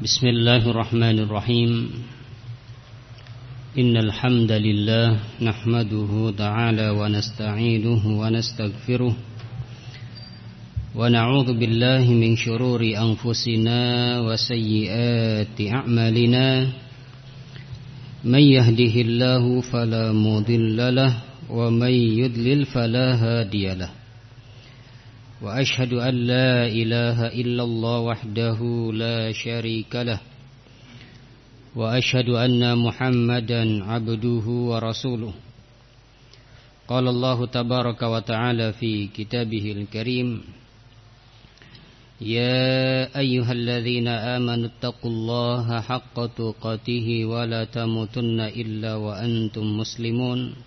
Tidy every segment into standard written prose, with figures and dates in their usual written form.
بسم الله الرحمن الرحيم إن الحمد لله نحمده تعالى ونستعينه ونستغفره ونعوذ بالله من شرور أنفسنا وسيئات أعمالنا من يهده الله فلا مضل له ومن يضلل فلا هادي له وأشهد أن لا إله إلا الله وحده لا شريك له وأشهد أن محمدا عبده ورسوله قال الله تبارك وتعالى في كتابه الكريم يا أيها الذين آمنوا اتقوا الله حق تقاته ولا تموتن إلا وأنتم مسلمون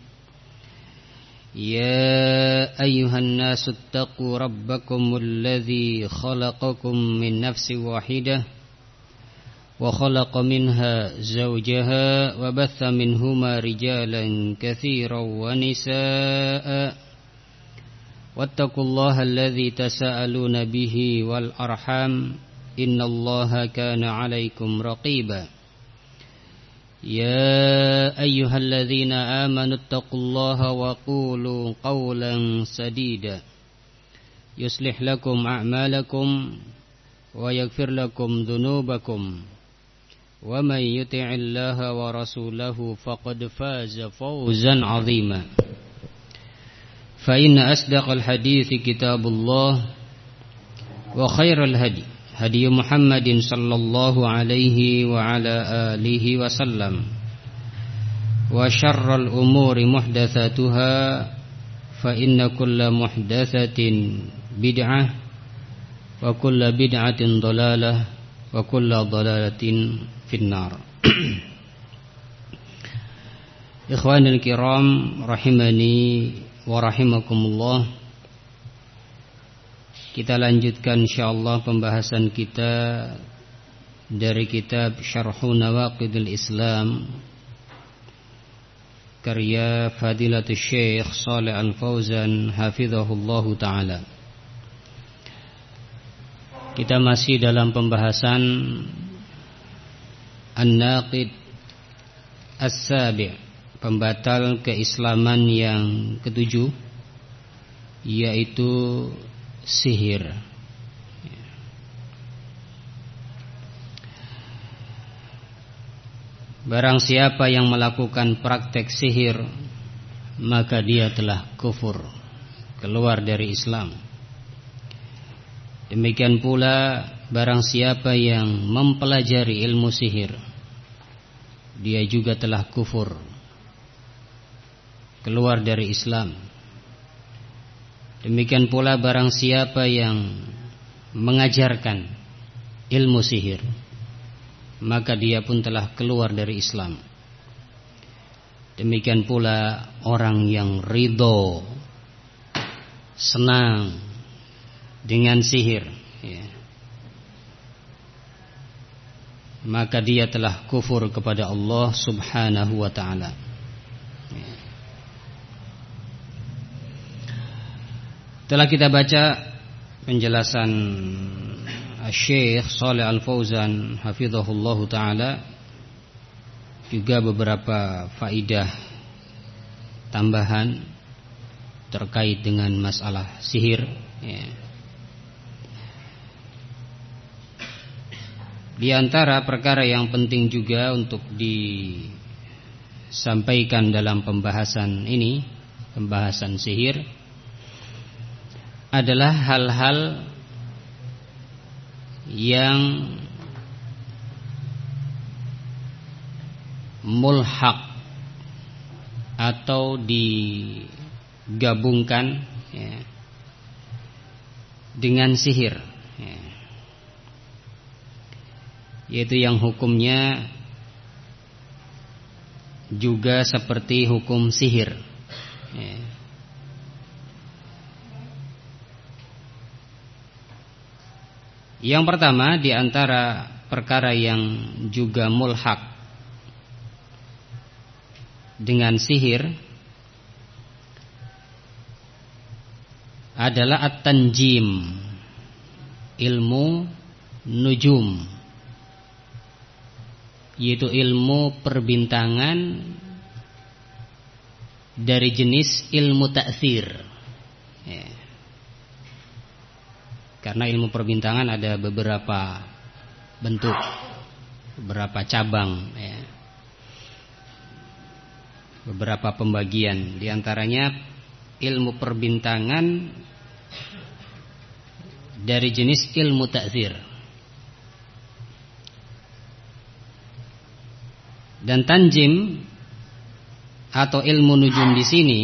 يا أيها الناس اتقوا ربكم الذي خلقكم من نفس واحدة وخلق منها زوجها وبث منهما رجالا كثيرا ونساء واتقوا الله الذي تساءلون به والأرحام إن الله كان عليكم رقيبا يا أيها الذين آمنوا اتقوا الله وقولوا قولا سديدا يصلح لكم أعمالكم ويغفر لكم ذنوبكم ومن يطع الله ورسوله فقد فاز فوزا عظيما فإن أصدق الحديث كتاب الله وخير الهدي هدي محمد صلى الله عليه وعلى آله وسلم وشر الأمور محدثاتها فإن كل محدثة بدعة وكل بدعة ضلالة وكل ضلالة في النار. إخواني الكرام rahimani wa rahimakumullah. Kita lanjutkan insyaallah pembahasan kita dari kitab Syarhu Nawaqidil Islam karya Fadilatul Syekh Shalih Al-Fauzan hafizahullahu taala. Kita masih dalam pembahasan An-Naqid As-Sabi', pembatal keislaman yang ketujuh, yaitu sihir. Barang siapa yang melakukan praktek sihir, maka dia telah kufur, keluar dari Islam. Demikian pula barang siapa yang mempelajari ilmu sihir, dia juga telah kufur, keluar dari Islam. Demikian pula barang siapa yang mengajarkan ilmu sihir, maka dia pun telah keluar dari Islam. Demikian pula orang yang ridho, senang dengan sihir, maka dia telah kufur kepada Allah subhanahu wa ta'ala. Telah kita baca penjelasan Syekh Shalih Al-Fauzan hafizahullahu taala, juga beberapa faidah tambahan terkait dengan masalah sihir, Di antara perkara yang penting juga untuk disampaikan dalam pembahasan ini, pembahasan sihir, adalah hal-hal yang mulhaq atau digabungkan dengan sihir, yaitu yang hukumnya juga seperti hukum sihir. Yang pertama di antara perkara yang juga mulhaq dengan sihir adalah at-tanjim, ilmu nujum, yaitu ilmu perbintangan dari jenis ilmu ta'tsir. Ya. Karena ilmu perbintangan ada beberapa bentuk, beberapa cabang, ya. Beberapa pembagian. Di antaranya ilmu perbintangan dari jenis ilmu ta'tsir. Dan tanjim atau ilmu nujum di sini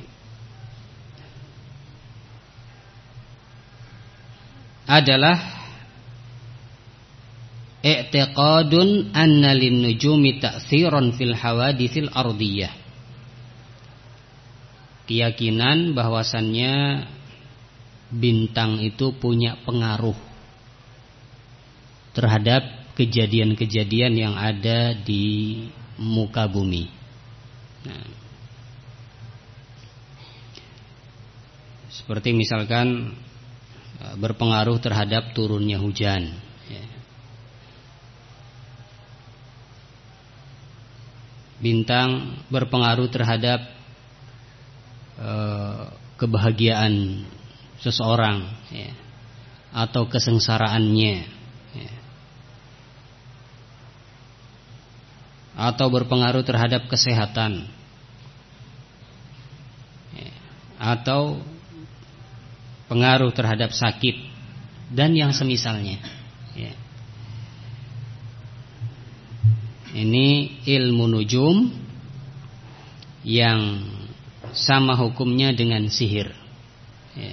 adalah i'tiqadun anna lin-nujumi ta'tsiran fil hawaditsil ardiyah. Keyakinan bahwasannya bintang itu punya pengaruh terhadap kejadian-kejadian yang ada di muka bumi. Nah, seperti misalkan berpengaruh terhadap turunnya hujan, ya. Bintang berpengaruh terhadap kebahagiaan seseorang, ya, atau kesengsaraannya, ya, atau berpengaruh terhadap kesehatan, ya, atau pengaruh terhadap sakit dan yang semisalnya, ya. Ini ilmu nujum yang sama hukumnya dengan sihir, ya.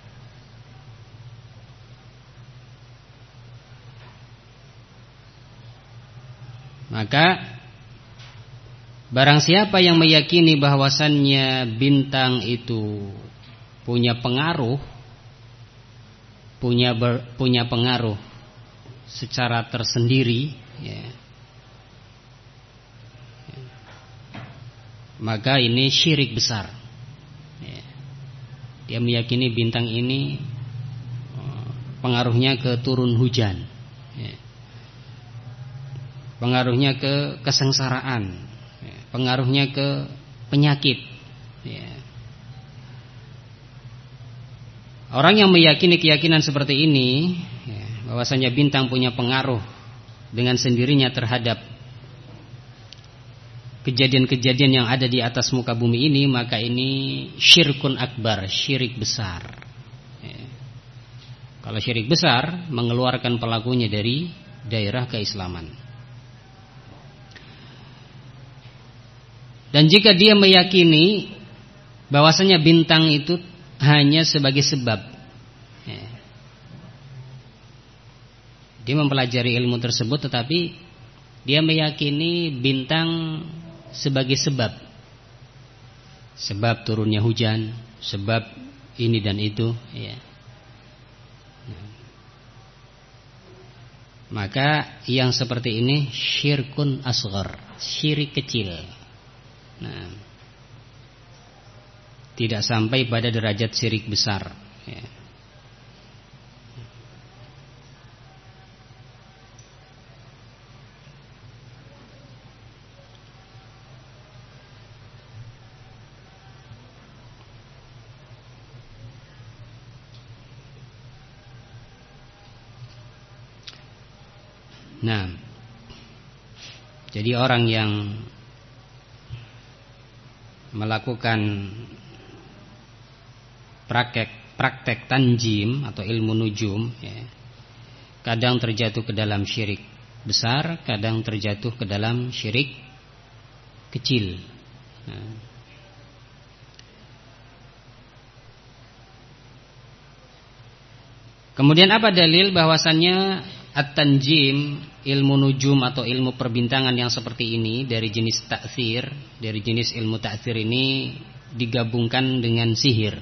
Maka barang siapa yang meyakini bahwasannya bintang itu punya pengaruh, punya pengaruh secara tersendiri, ya, maka ini syirik besar, ya. Dia meyakini bintang ini pengaruhnya ke turun hujan, ya, pengaruhnya ke kesengsaraan, ya, pengaruhnya ke penyakit, ya. Orang yang meyakini keyakinan seperti ini, ya, bahwasanya bintang punya pengaruh dengan sendirinya terhadap kejadian-kejadian yang ada di atas muka bumi ini, maka ini syirkun akbar, syirik besar, ya. Kalau syirik besar mengeluarkan pelakunya dari daerah keislaman. Dan jika dia meyakini bahwasanya bintang itu hanya sebagai sebab, ya, dia mempelajari ilmu tersebut, tetapi dia meyakini bintang sebagai sebab turunnya hujan, sebab ini dan itu, ya. Maka yang seperti ini syirkun asghar, syirik kecil. Nah, tidak sampai pada derajat syirik besar, ya. Nah, jadi orang yang melakukan praktek tanjim atau ilmu nujum, ya, kadang terjatuh ke dalam syirik besar, kadang terjatuh ke dalam syirik kecil. Nah, kemudian apa dalil bahwasannya at-tanjim, ilmu nujum atau ilmu perbintangan yang seperti ini dari jenis ta'tsir, dari jenis ilmu ta'tsir ini digabungkan dengan sihir?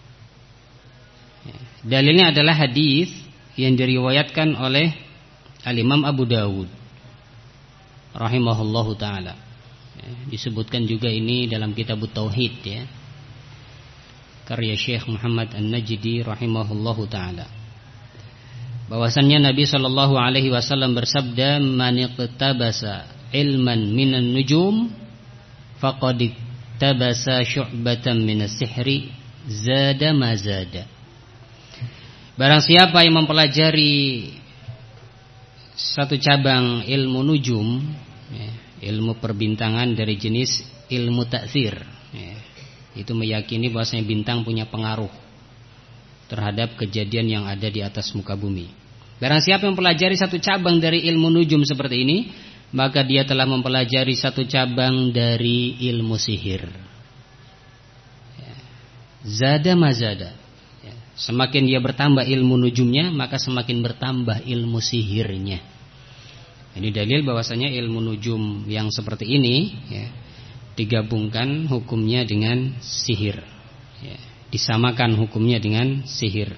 Dalilnya adalah hadis yang diriwayatkan oleh Al-Imam Abu Dawud rahimahullahu taala. Disebutkan juga ini dalam kitab Tauhid, ya, karya Syekh Muhammad An-Najdi rahimahullahu taala, bahwasannya Nabi sallallahu alaihi wasallam bersabda, "Man iqtabasa ilman minan nujum faqad tabasa syu'batan minas sihri zada ma zada. Barang siapa yang mempelajari satu cabang ilmu nujum, ilmu perbintangan dari jenis ilmu ta'thir, itu meyakini bahwasanya bintang punya pengaruh terhadap kejadian yang ada di atas muka bumi. Barang siapa yang mempelajari satu cabang dari ilmu nujum seperti ini, maka dia telah mempelajari satu cabang dari ilmu sihir. Zada mazada. Semakin dia bertambah ilmu nujumnya, maka semakin bertambah ilmu sihirnya. Ini dalil bahwasanya ilmu nujum yang seperti ini digabungkan hukumnya dengan sihir, disamakan hukumnya dengan sihir.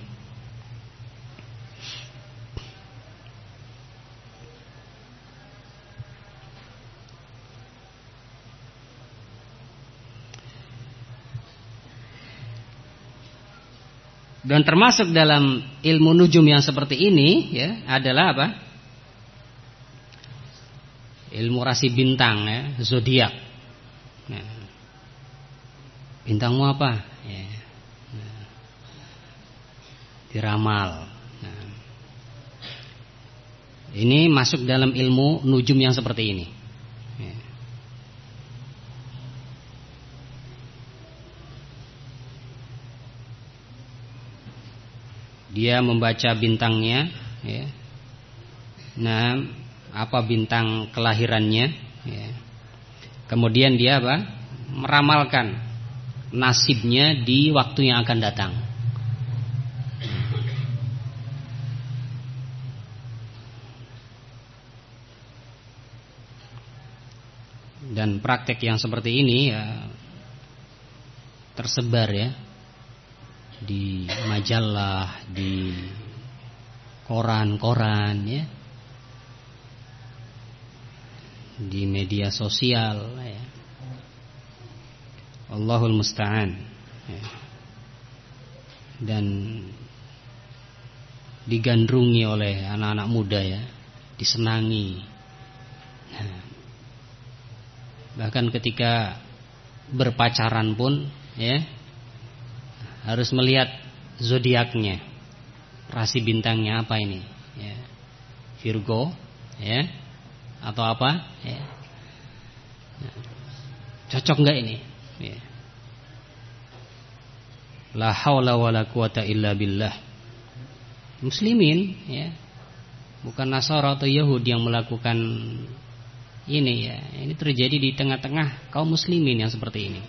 Dan termasuk dalam ilmu nujum yang seperti ini adalah apa? Ilmu rasi bintang, zodiak. Nah, bintangmu apa? Diramal. Nah, ini masuk dalam ilmu nujum yang seperti ini. Dia membaca bintangnya, nah apa bintang kelahirannya, kemudian dia apa? Meramalkan nasibnya di waktu yang akan datang. Dan praktek yang seperti ini tersebar di majalah, di koran-koran, di media sosial, Allahul musta'an, dan digandrungi oleh anak-anak muda, disenangi. Bahkan ketika berpacaran pun, harus melihat zodiaknya, rasi bintangnya apa ini, Virgo, atau apa, cocok nggak ini? La haula wala quwata illa billah. Muslimin, bukan Nasara atau Yahudi yang melakukan ini, Ini terjadi di tengah-tengah kaum muslimin yang seperti ini.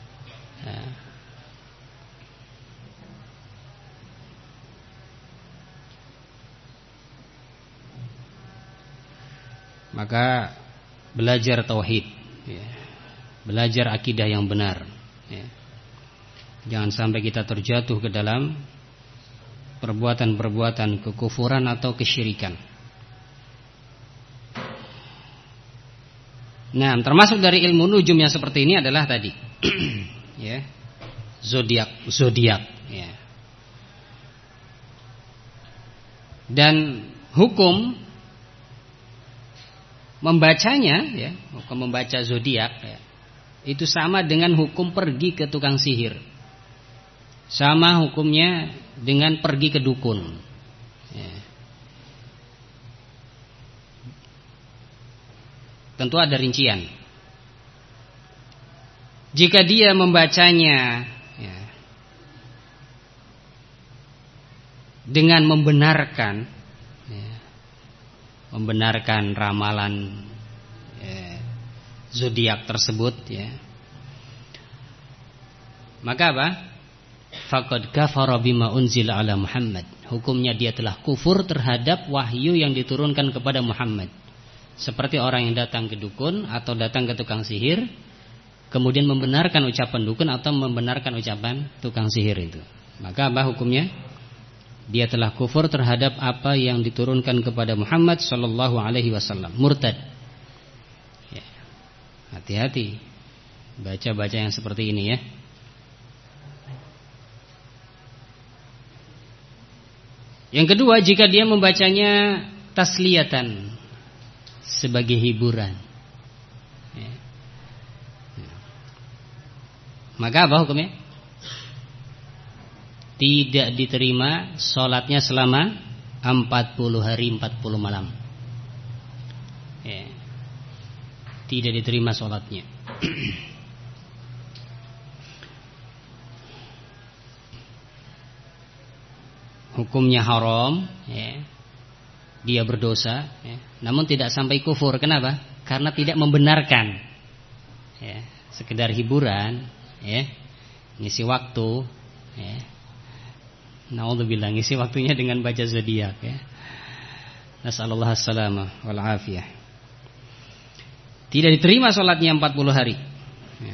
Maka belajar tauhid, belajar akidah yang benar. Jangan sampai kita terjatuh ke dalam perbuatan-perbuatan kekufuran atau kesyirikan. Nah, termasuk dari ilmu nujum yang seperti ini adalah tadi, zodiak. Dan hukum membacanya, hukum membaca zodiak, itu sama dengan hukum pergi ke tukang sihir. Sama hukumnya dengan pergi ke dukun. Tentu ada rincian. Jika dia membacanya dengan membenarkan ramalan zodiak tersebut, maka apa? Faqad kafara bima unzila ala Muhammad. Hukumnya dia telah kufur terhadap wahyu yang diturunkan kepada Muhammad. Seperti orang yang datang ke dukun atau datang ke tukang sihir, kemudian membenarkan ucapan dukun atau membenarkan ucapan tukang sihir itu. Maka apa hukumnya? Dia telah kufur terhadap apa yang diturunkan kepada Muhammad sallallahu alaihi wasallam, murtad. Hati-hati baca-baca yang seperti ini, Yang kedua, jika dia membacanya tasliyatan, sebagai hiburan, maka apa hukumnya? Tidak diterima sholatnya selama 40 hari 40 malam. Ya. Tidak diterima sholatnya. Hukumnya haram, ya. Dia berdosa, ya. Namun tidak sampai kufur. Kenapa? Karena tidak membenarkan, ya. Sekedar hiburan, ya. Ngisi waktu, ya. Naudzubillah, ngisi waktunya dengan baca zodiak, ya. Nasallallahu as-salamah wal afiyah. Tidak diterima sholatnya 40 hari, ya.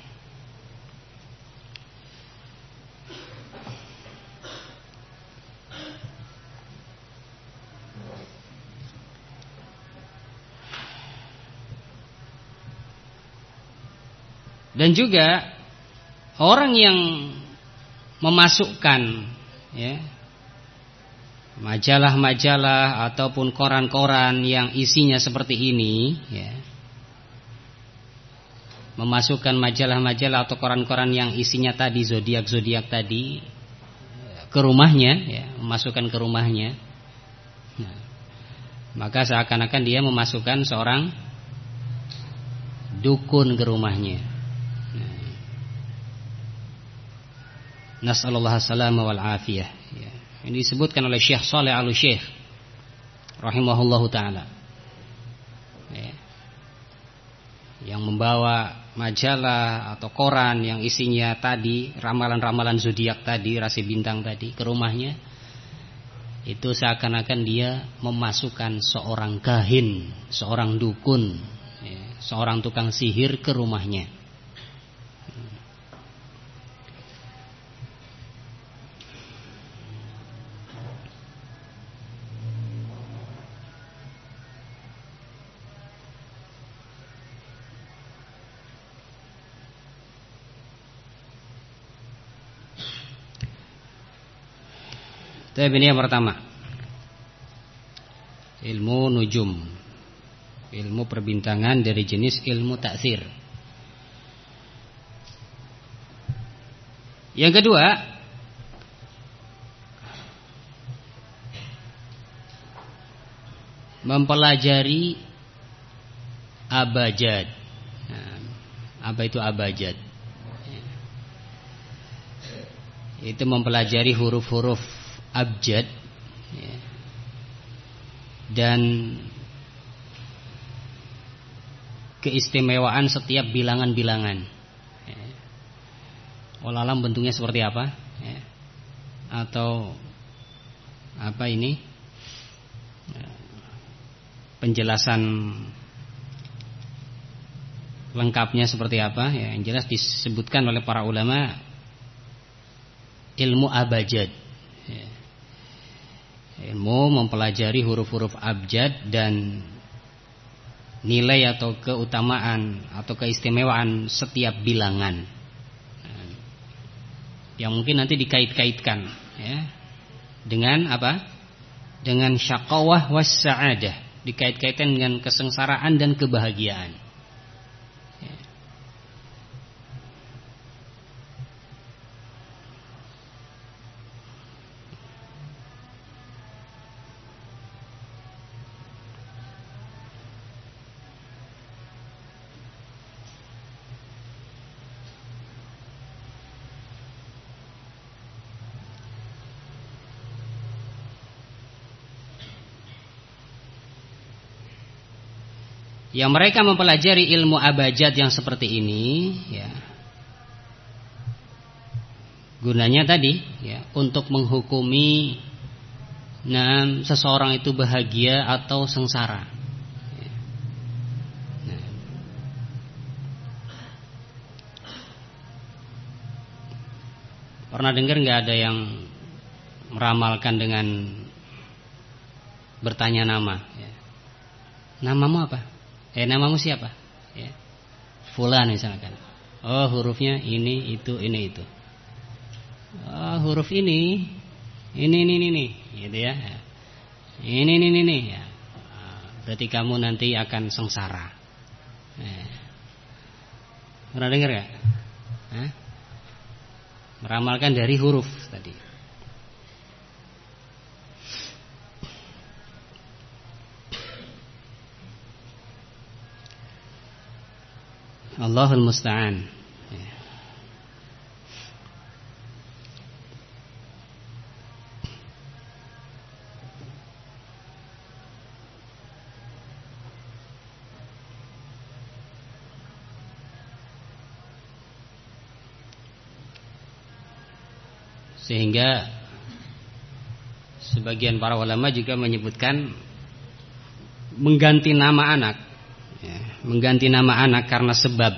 Dan juga orang yang memasukkan, ya, majalah-majalah ataupun koran-koran yang isinya seperti ini, ya, memasukkan majalah-majalah atau koran-koran yang isinya tadi zodiak-zodiak tadi ke rumahnya, ya, memasukkan ke rumahnya, nah, maka seakan-akan dia memasukkan seorang dukun ke rumahnya. Nas'alullah as-salama wal afiyah, ya. Ini disebutkan oleh Syekh Shalih Al-Syekh rahimahullahu ta'ala, ya. Yang membawa majalah atau koran yang isinya tadi ramalan-ramalan zodiak tadi, rasi bintang tadi ke rumahnya, itu seakan-akan dia memasukkan seorang kahin, seorang dukun, ya, seorang tukang sihir ke rumahnya. Ini yang pertama, ilmu nujum, ilmu perbintangan dari jenis ilmu ta'thir. Yang kedua, mempelajari abajad. Nah, apa itu abajad? Itu mempelajari huruf-huruf abjad, ya, dan keistimewaan setiap bilangan-bilangan, ya. Wallahualam bentuknya seperti apa, ya, atau apa ini, ya, penjelasan lengkapnya seperti apa, ya, yang jelas disebutkan oleh para ulama ilmu abajad, ya. Ilmu mempelajari huruf-huruf abjad dan nilai atau keutamaan atau keistimewaan setiap bilangan, yang mungkin nanti dikait-kaitkan, ya, dengan apa? Dengan syaqawah was sa'adah, dikait-kaitkan dengan kesengsaraan dan kebahagiaan. Yang mereka mempelajari ilmu abajad yang seperti ini, ya, gunanya tadi, ya, untuk menghukumi seseorang itu bahagia atau sengsara, ya. Nah, pernah dengar nggak ada yang meramalkan dengan bertanya nama, ya. Namamu apa? Namamu siapa? Ya. Fulan misalkan. Oh, hurufnya ini, itu, ini, itu. Oh, huruf ini, gitu ya. Ini. Ya. Berarti kamu nanti akan sengsara. Pernah dengar gak? Meramalkan dari huruf tadi. Allahul musta'an. Sehingga sebagian para ulama juga menyebutkan mengganti nama anak, mengganti nama anak karena sebab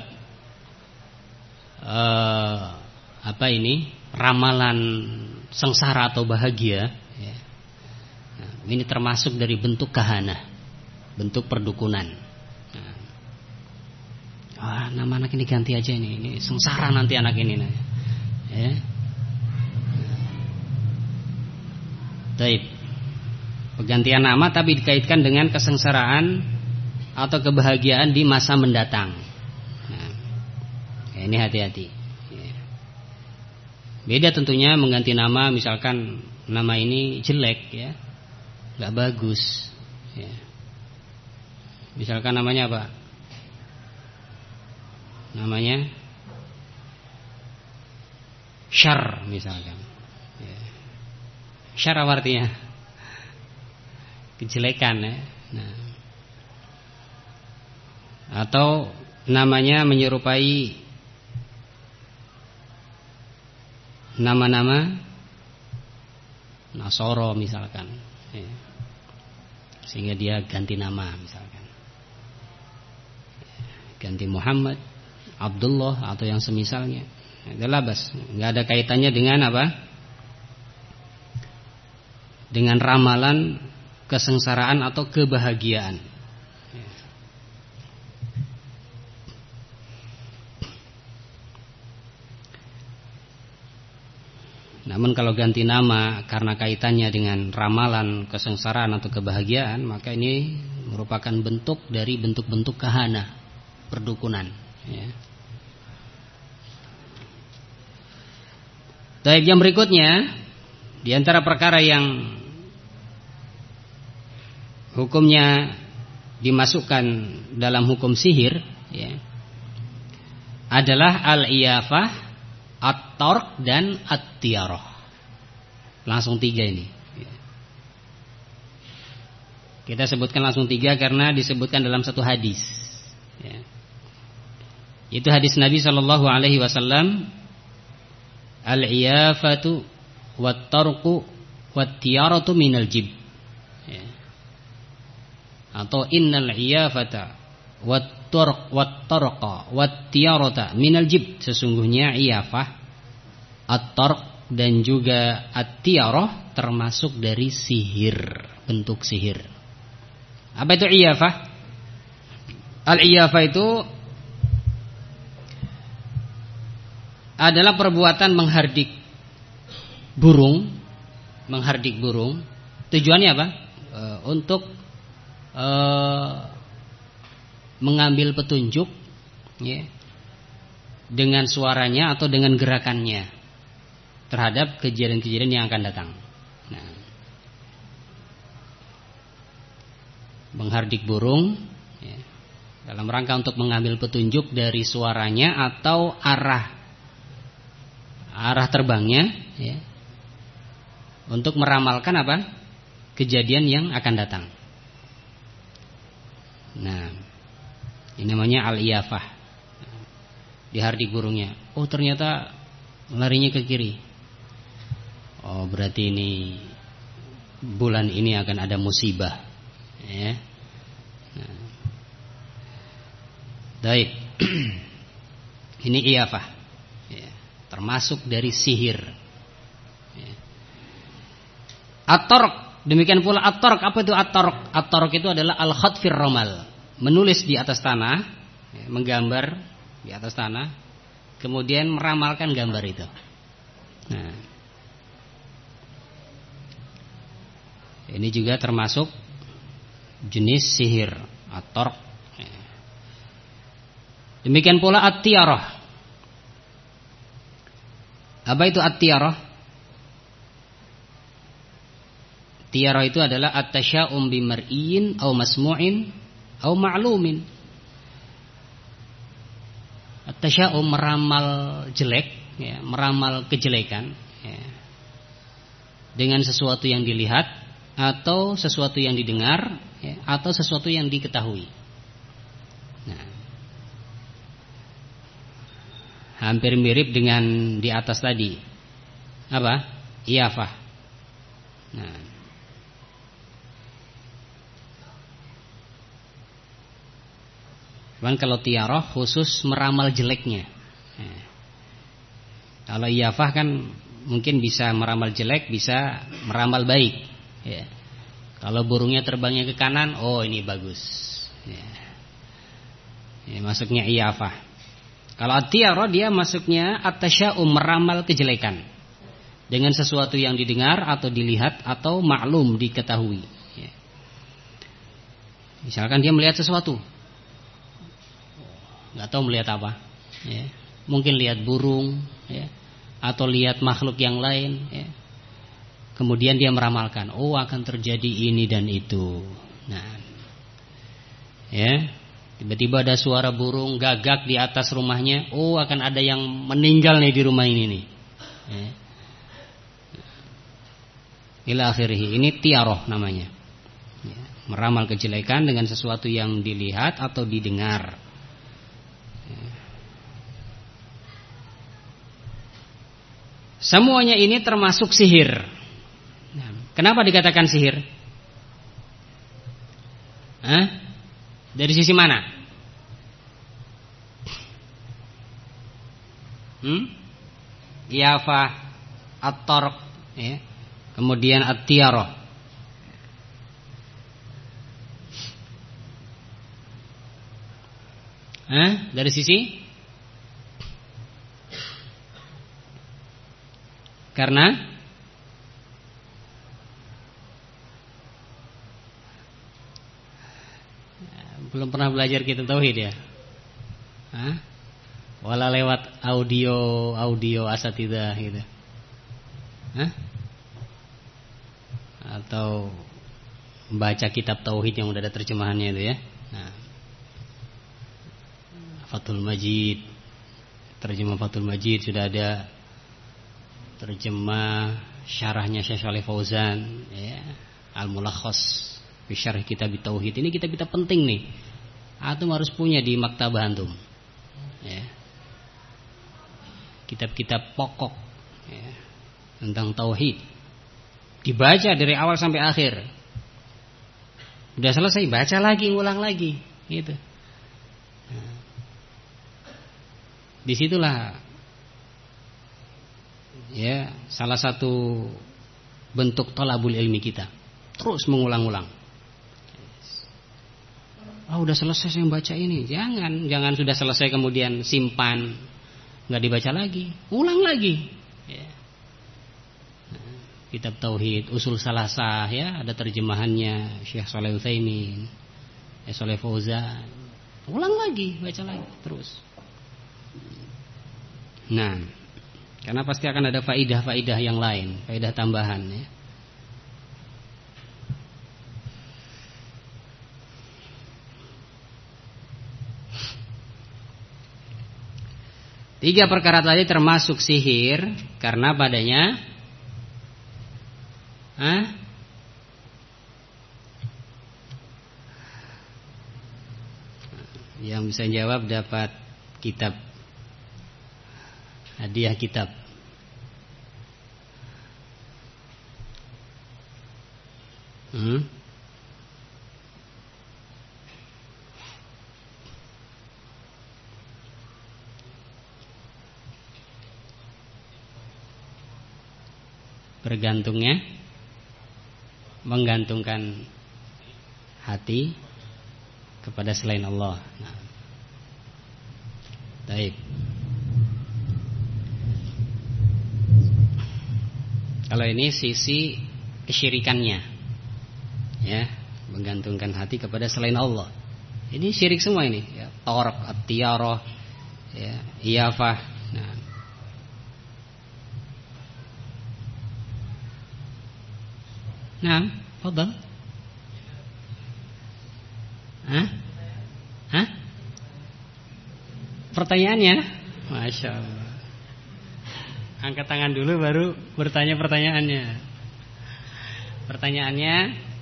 ramalan sengsara atau bahagia. Nah, ini termasuk dari bentuk kahana, bentuk perdukunan. Nama anak ini ganti aja ini sengsara nanti anak ini. Ya. Baik. Pergantian nama tapi dikaitkan dengan kesengsaraan atau kebahagiaan di masa mendatang. Nah, ini hati-hati. Beda tentunya mengganti nama, misalkan nama ini jelek, ya, nggak bagus. Ya. Misalkan namanya apa? Namanya Syar misalkan. Syar artinya kejelekan, ya. Nah. Atau namanya menyerupai nama-nama Nasoro misalkan, ya. Sehingga dia ganti nama misalkan, ganti Muhammad, Abdullah atau yang semisalnya. Adalah bas, nggak ada kaitannya dengan apa? Dengan ramalan kesengsaraan atau kebahagiaan. Namun kalau ganti nama karena kaitannya dengan ramalan kesengsaraan atau kebahagiaan, maka ini merupakan bentuk dari bentuk-bentuk kahana, perdukunan, ya. Baik, yang berikutnya di antara perkara yang hukumnya dimasukkan dalam hukum sihir, ya, adalah al-iyafah, at-tarq dan at-tiyarah. Langsung 3 ini. Kita sebutkan langsung 3 karena disebutkan dalam satu hadis, ya. Itu hadis Nabi SAW, al-iyafatu wat-tarqu wat-tiyaratu minal jib, ya. Atau innal iyafata wat-tarqa wat-tiyarata minal jib. Sesungguhnya iyafah, at-tarq dan juga at-tiyarah termasuk dari sihir, bentuk sihir. Apa itu iyafah? Al-iyafah itu adalah perbuatan menghardik burung. Tujuannya apa? Untuk mengambil petunjuk, ya, dengan suaranya atau dengan gerakannya terhadap kejadian-kejadian yang akan datang. Nah, menghardik burung, ya, dalam rangka untuk mengambil petunjuk dari suaranya atau arah terbangnya, ya, untuk meramalkan apa? Kejadian yang akan datang. Nah, ini namanya al-iyafah. Dihardik burungnya. Oh, ternyata larinya ke kiri. Oh, berarti ini bulan ini akan ada musibah, ya. Nah. Baik. Ini iyafah, ya, termasuk dari sihir, ya. At-tarq, demikian pula at-tarq. Apa itu at-tarq? At-tarq itu adalah al-khat fir ramal, menulis di atas tanah, ya, menggambar di atas tanah, kemudian meramalkan gambar itu. Nah, ini juga termasuk jenis sihir, at-tarq. Demikian pula at-tiyarah. Apa itu at-tiyarah? Tiyarah itu adalah at-tasya'um bimar'iyin au masmu'in au ma'lumin. At-tasya'um meramal jelek, ya, meramal kejelekan, ya, dengan sesuatu yang dilihat atau sesuatu yang didengar, ya, atau sesuatu yang diketahui. Nah, hampir mirip dengan di atas tadi. Apa? Iyafah. Nah, cuman kalau tiarah khusus meramal jeleknya. Nah, kalau iyafah kan mungkin bisa meramal jelek, bisa meramal baik. Ya. Kalau burungnya terbangnya ke kanan, oh ini bagus. Ya. Ya, masuknya iyafah. Kalau at-tiyarah dia masuknya at-tasya'um, meramal kejelekan dengan sesuatu yang didengar atau dilihat atau maklum, diketahui. Ya. Misalkan dia melihat sesuatu, nggak tahu melihat apa, ya. Mungkin lihat burung, ya, atau lihat makhluk yang lain, ya. Kemudian dia meramalkan, oh akan terjadi ini dan itu. Nah, ya, tiba-tiba ada suara burung gagak di atas rumahnya, oh akan ada yang meninggal nih di rumah ini nih, ya. Ila akhirih, ini tiarah namanya, ya, meramal kejelekan dengan sesuatu yang dilihat atau didengar. Semuanya ini termasuk sihir. Kenapa dikatakan sihir? Dari sisi mana? Iyafah, at-tarq, ya. Kemudian at-tiyarah. Dari sisi? Karena belum pernah belajar kitab tauhid ya. Wala lewat audio asatidzah gitu. Atau baca kitab tauhid yang udah ada terjemahannya itu ya. Nah, Fathul Majid, terjemah Fathul Majid sudah ada. Terjemah syarahnya Syekh Shalih Fauzan, ya, Al-Mulakhas fi Syarh Kitab Tauhid. Ini kitab-kitab penting nih. Antum harus punya di maktabah antum. Ya. Kitab-kitab pokok, ya, tentang tauhid. Dibaca dari awal sampai akhir. Udah selesai, baca lagi, ngulang lagi, gitu. Nah, disitulah, ya, salah satu bentuk thalabul ilmi kita, terus mengulang-ulang. Udah selesai saya baca ini. Jangan sudah selesai kemudian simpan, nggak dibaca lagi, ulang lagi. Ya. Kitab tauhid, usul salasah, ya, ada terjemahannya Syekh Shalih Utsaimin, Shalih Fauzan. Ulang lagi, baca lagi terus. Nah, karena pasti akan ada faidah-faidah yang lain, faidah tambahan, ya. Tiga perkara tadi termasuk sihir karena padanya yang bisa jawab dapat kitab, hadiah kitab. Bergantungnya, menggantungkan hati kepada selain Allah. Nah, baik. Kalau ini sisi kesyirikannya, ya, menggantungkan hati kepada selain Allah. Ini syirik semua ini, ya, tarq, at-tiyarah, ya, iyafah. Nah, Nah, fadhal. Hah? Hah? Pertanyaannya? Masya Allah. Angkat tangan dulu baru bertanya pertanyaannya. Pertanyaannya,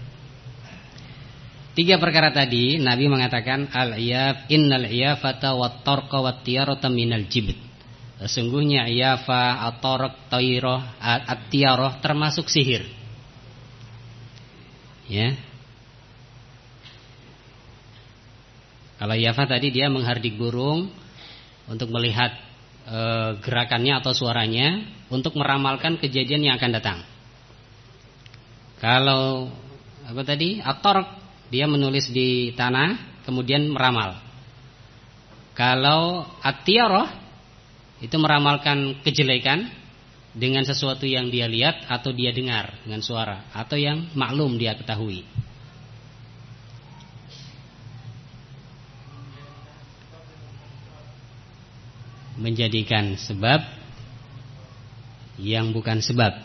3 perkara tadi Nabi mengatakan al-iyaf innal iyafata wat tarqa wat tiyarata minal jibt. Sesungguhnya iyafa, at-tarq, tayrah, at-tiyarah termasuk sihir. Ya. Kalau iyafa tadi dia menghardik burung untuk melihat gerakannya atau suaranya untuk meramalkan kejadian yang akan datang. Kalau apa tadi? At-tarq, dia menulis di tanah kemudian meramal. Kalau at-tiyarah itu meramalkan kejelekan dengan sesuatu yang dia lihat atau dia dengar dengan suara atau yang maklum dia ketahui. Menjadikan sebab yang bukan sebab.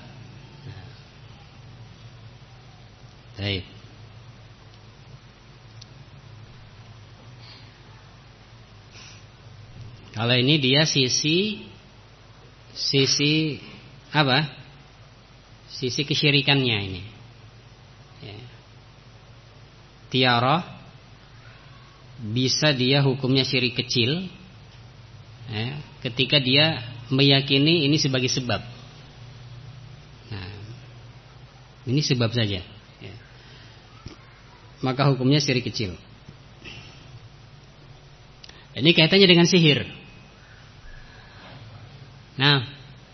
Baik. Kalau ini dia sisi apa? Sisi kesyirikannya ini. Ya. Tiarah bisa dia hukumnya syirik kecil, ya, ketika dia meyakini ini sebagai sebab. Nah, ini sebab saja. Ya. Maka hukumnya syirik kecil. Ini kaitannya dengan sihir. Nah,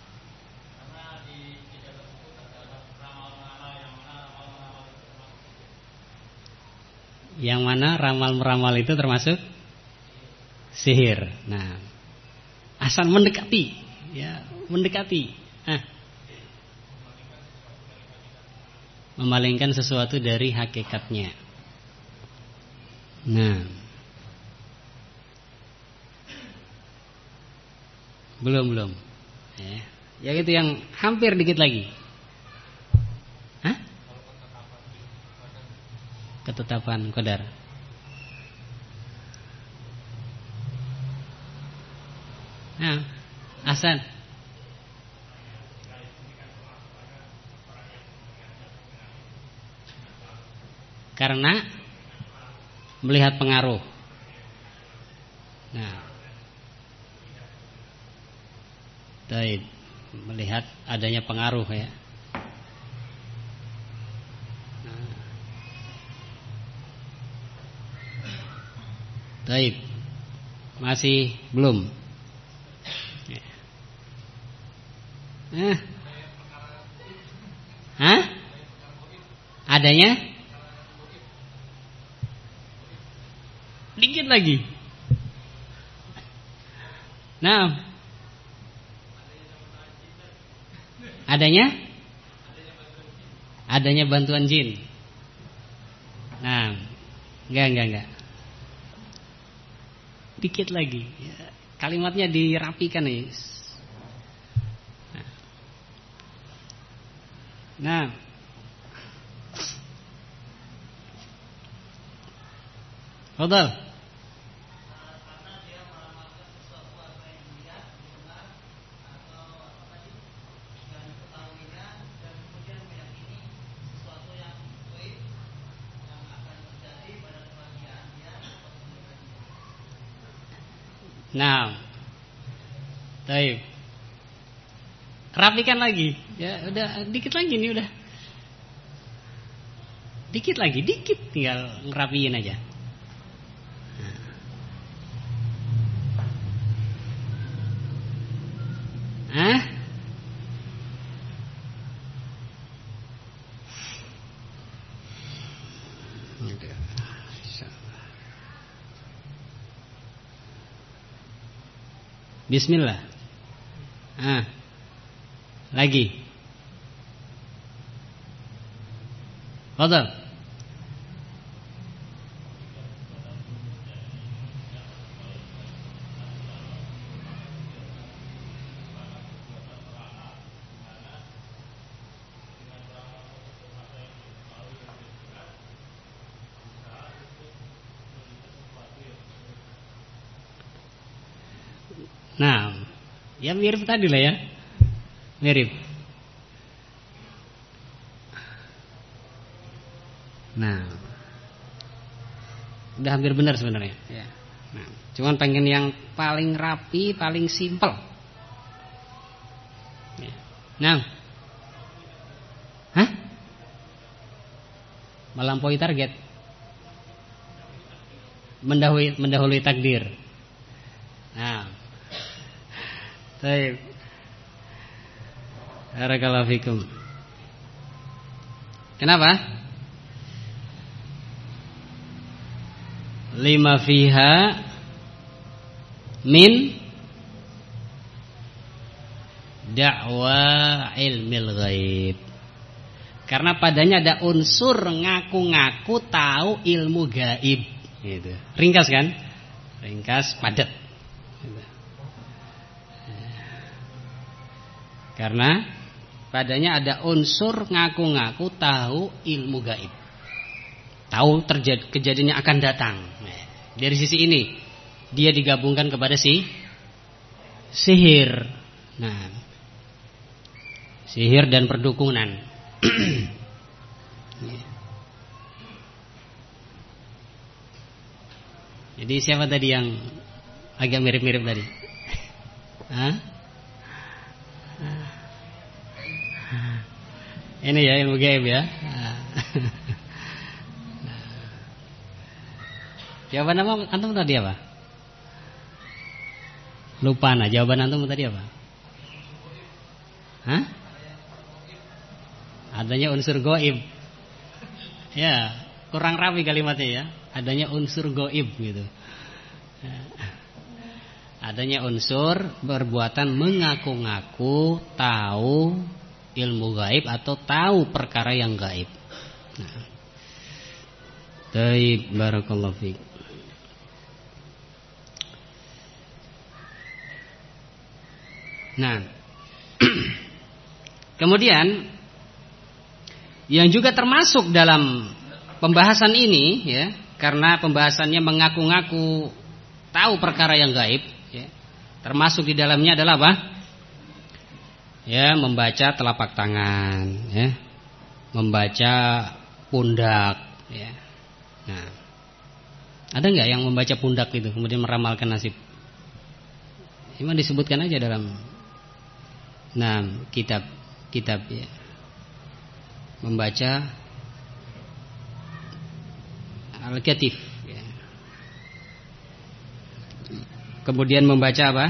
yang mana ramal-meramal itu termasuk sihir. Nah, asal mendekati, ya, mendekati. Memalingkan sesuatu dari hakikatnya. Nah, belum. Ya itu yang hampir dikit lagi. Hah? Ketetapan qadar. Nah, Hasan. Karena melihat pengaruh. Nah, baik, melihat adanya pengaruh ya. Nah. Baik. Masih belum. Hah? Adanya? Dikit lagi. Nah, adanya bantuan jin. Nah, enggak. Dikit lagi. Ya, kalimatnya dirapikan ya. Nah, fadhal. Nah, baik. Rapikan lagi. Ya, udah dikit lagi nih udah. Dikit lagi, dikit tinggal ngerapiin aja. Hah? Bismillah. Lagi. Fadhal. Nah, ya mirip tadi lah ya. Mirip. Nah, udah hampir benar sebenarnya ya. Nah, cuman pengen yang paling rapi, paling simpel ya. Nah, melampaui target, mendahului takdir. Nah, baik. Barakallahu fikum. Kenapa? Lima fiha min da'wa ilmil ghaib. Karena padanya ada unsur ngaku-ngaku tahu ilmu gaib gitu. Ringkas kan? Ringkas, padat gitu. Karena padanya ada unsur ngaku-ngaku tahu ilmu gaib, tahu kejadiannya akan datang. Dari sisi ini dia digabungkan kepada sihir. Nah, sihir dan perdukunan. Jadi siapa tadi yang agak mirip-mirip tadi? Ini ya ilmu gaib ya. Jawaban antum tadi apa? Lupa nah, jawaban antum tadi apa? Adanya unsur gaib. Ya, kurang rapi kalimatnya ya. Adanya unsur gaib gitu. Adanya unsur perbuatan mengaku-ngaku tahu ilmu gaib atau tahu perkara yang gaib. Nah. Baik, barakallahu fiik. Nah, kemudian yang juga termasuk dalam pembahasan ini ya, karena pembahasannya mengaku-ngaku tahu perkara yang gaib ya, termasuk di dalamnya adalah apa? Ya, membaca telapak tangan ya, membaca pundak ya. Nah, ada nggak yang membaca pundak itu kemudian meramalkan nasib? Cuma disebutkan aja dalam kitab ya. Membaca al-katif ya. Kemudian membaca apa?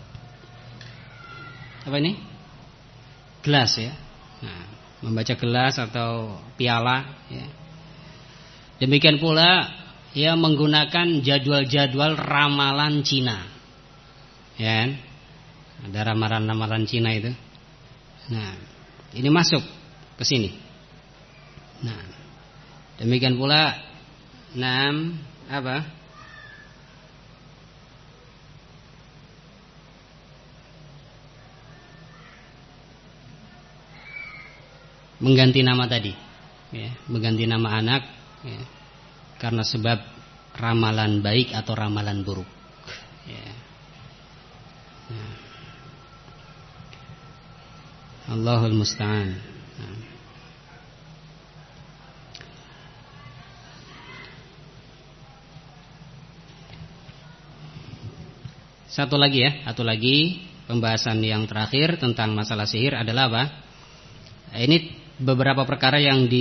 Apa ini? Gelas ya. Nah, membaca gelas atau piala ya. Demikian pula ya menggunakan jadwal-jadwal ramalan Cina. Ya kan? Ada ramalan-ramalan Cina itu. Nah, ini masuk ke sini. Nah, demikian pula apa? Mengganti nama tadi. Ya, mengganti nama anak ya, karena sebab ramalan baik atau ramalan buruk. Ya. Nah. Allahul musta'an. Satu lagi pembahasan yang terakhir tentang masalah sihir adalah apa? Ini beberapa perkara yang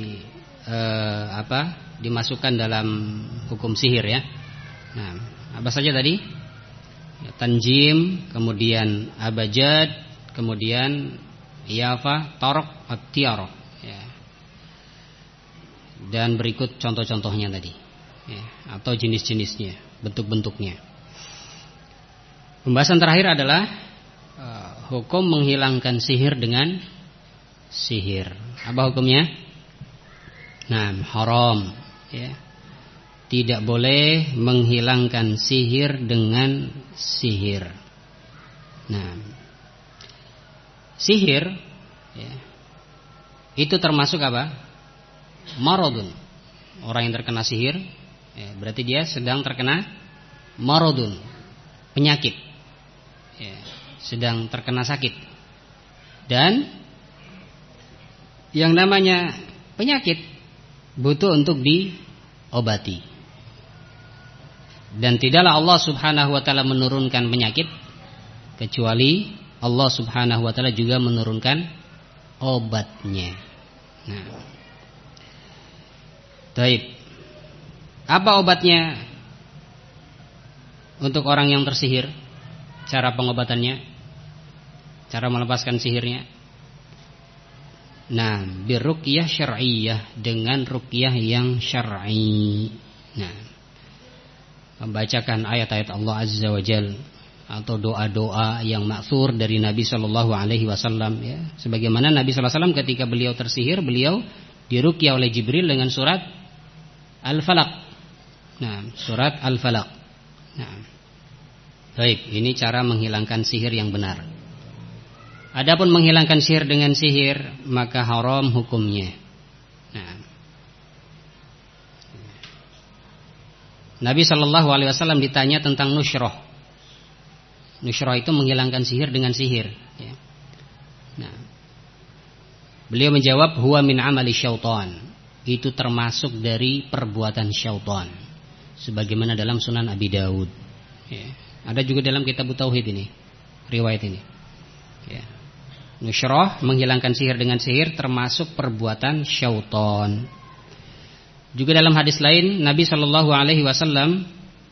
dimasukkan dalam hukum sihir ya. Nah, apa saja tadi? Tanjim, kemudian abajad, kemudian torok, at-tiarah ya. Dan berikut contoh-contohnya tadi ya, atau jenis-jenisnya, bentuk-bentuknya. Pembahasan terakhir adalah hukum menghilangkan sihir dengan sihir. Apa hukumnya? Nah, haram ya. Tidak boleh menghilangkan sihir dengan sihir. Nah, sihir ya, itu termasuk apa? Maradun. Orang yang terkena sihir ya, berarti dia sedang terkena maradun, penyakit ya, sedang terkena sakit. Dan yang namanya penyakit butuh untuk diobati. Dan tidaklah Allah Subhanahu wa taala menurunkan penyakit kecuali Allah Subhanahu wa taala juga menurunkan obatnya. Nah, baik. Apa obatnya untuk orang yang tersihir? Cara pengobatannya, cara melepaskan sihirnya. Nah, biruqyah syar'iyyah, dengan ruqyah yang syar'i. Nah, membacakan ayat-ayat Allah Azza wa Jalla atau doa-doa yang ma'thur dari Nabi sallallahu alaihi wasallam, ya. Sebagaimana Nabi sallallahu alaihi wasallam ketika beliau tersihir, beliau diruqyah oleh Jibril dengan surat Al-Falaq. Nah, surat Al-Falaq. Nah, baik, ini cara menghilangkan sihir yang benar. Adapun menghilangkan sihir dengan sihir, maka haram hukumnya. Nah, Nabi sallallahu alaihi wasallam ditanya tentang nusyrah. Nusyrah itu menghilangkan sihir dengan sihir, ya. Nah, beliau menjawab, huwa min amali syaitan. Itu termasuk dari perbuatan syaitan. Sebagaimana dalam Sunan Abi Daud, ya. Ada juga dalam kitab Tauhid ini, riwayat ini, ya. Nusyrah, menghilangkan sihir dengan sihir, termasuk perbuatan syaitan. Juga dalam hadis lain, Nabi sallallahu alaihi wasallam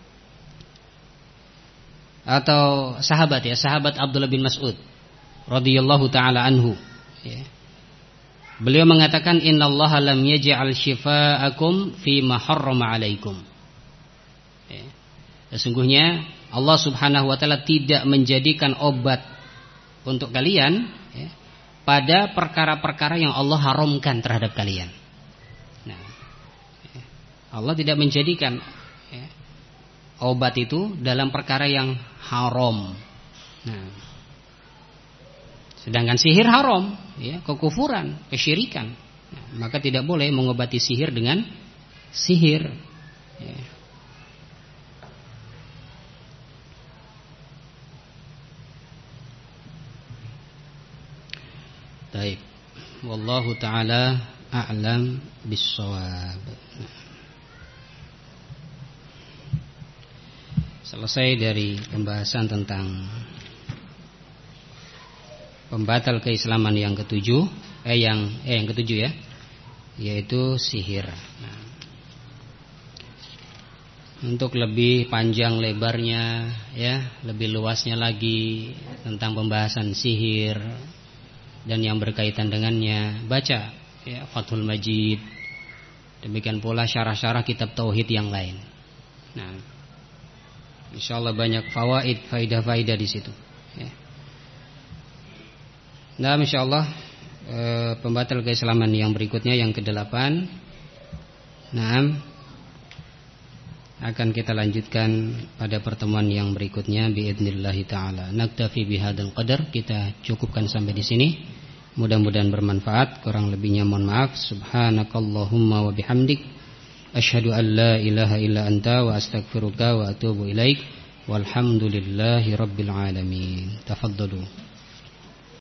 atau sahabat, ya, sahabat Abdullah bin Mas'ud radhiyallahu taala anhu, ya. Beliau mengatakan, innallaha lam yaj'al syifaakum fi ma harrama 'alaikum. Ya. Sesungguhnya Allah Subhanahu wa taala tidak menjadikan obat untuk kalian, ya, pada perkara-perkara yang Allah haramkan terhadap kalian. Nah, ya, Allah tidak menjadikan, ya, obat itu dalam perkara yang haram. Nah, sedangkan sihir haram, ya, kekufuran, kesyirikan. Nah, maka tidak boleh mengobati sihir dengan sihir, ya. Baik, wallahu taala a'lam bissawab. Selesai dari pembahasan tentang pembatal keislaman yang ketujuh, yang ketujuh, ya, yaitu sihir. Nah, untuk lebih panjang lebarnya, ya, lebih luasnya lagi tentang pembahasan sihir dan yang berkaitan dengannya, baca, ya, Fathul Majid. Demikian pula syarah-syarah kitab tauhid yang lain. Nah, insyaallah banyak fawaid, faidah-faidah di situ, ya. Nah, insyaallah pembatal keislaman yang berikutnya, yang ke-8. Nah, akan kita lanjutkan pada pertemuan yang berikutnya biidznillah taala. Naktafi bihadzal qadar, kita cukupkan sampai di sini. Mudah-mudahan bermanfaat. Kurang lebihnya mohon maaf. Subhanakallahumma wa bihamdik, asyhadu an la ilaha illa anta wa astaghfiruka wa atubu ilaik. Walhamdulillahi rabbil alamin. Tafaddalu.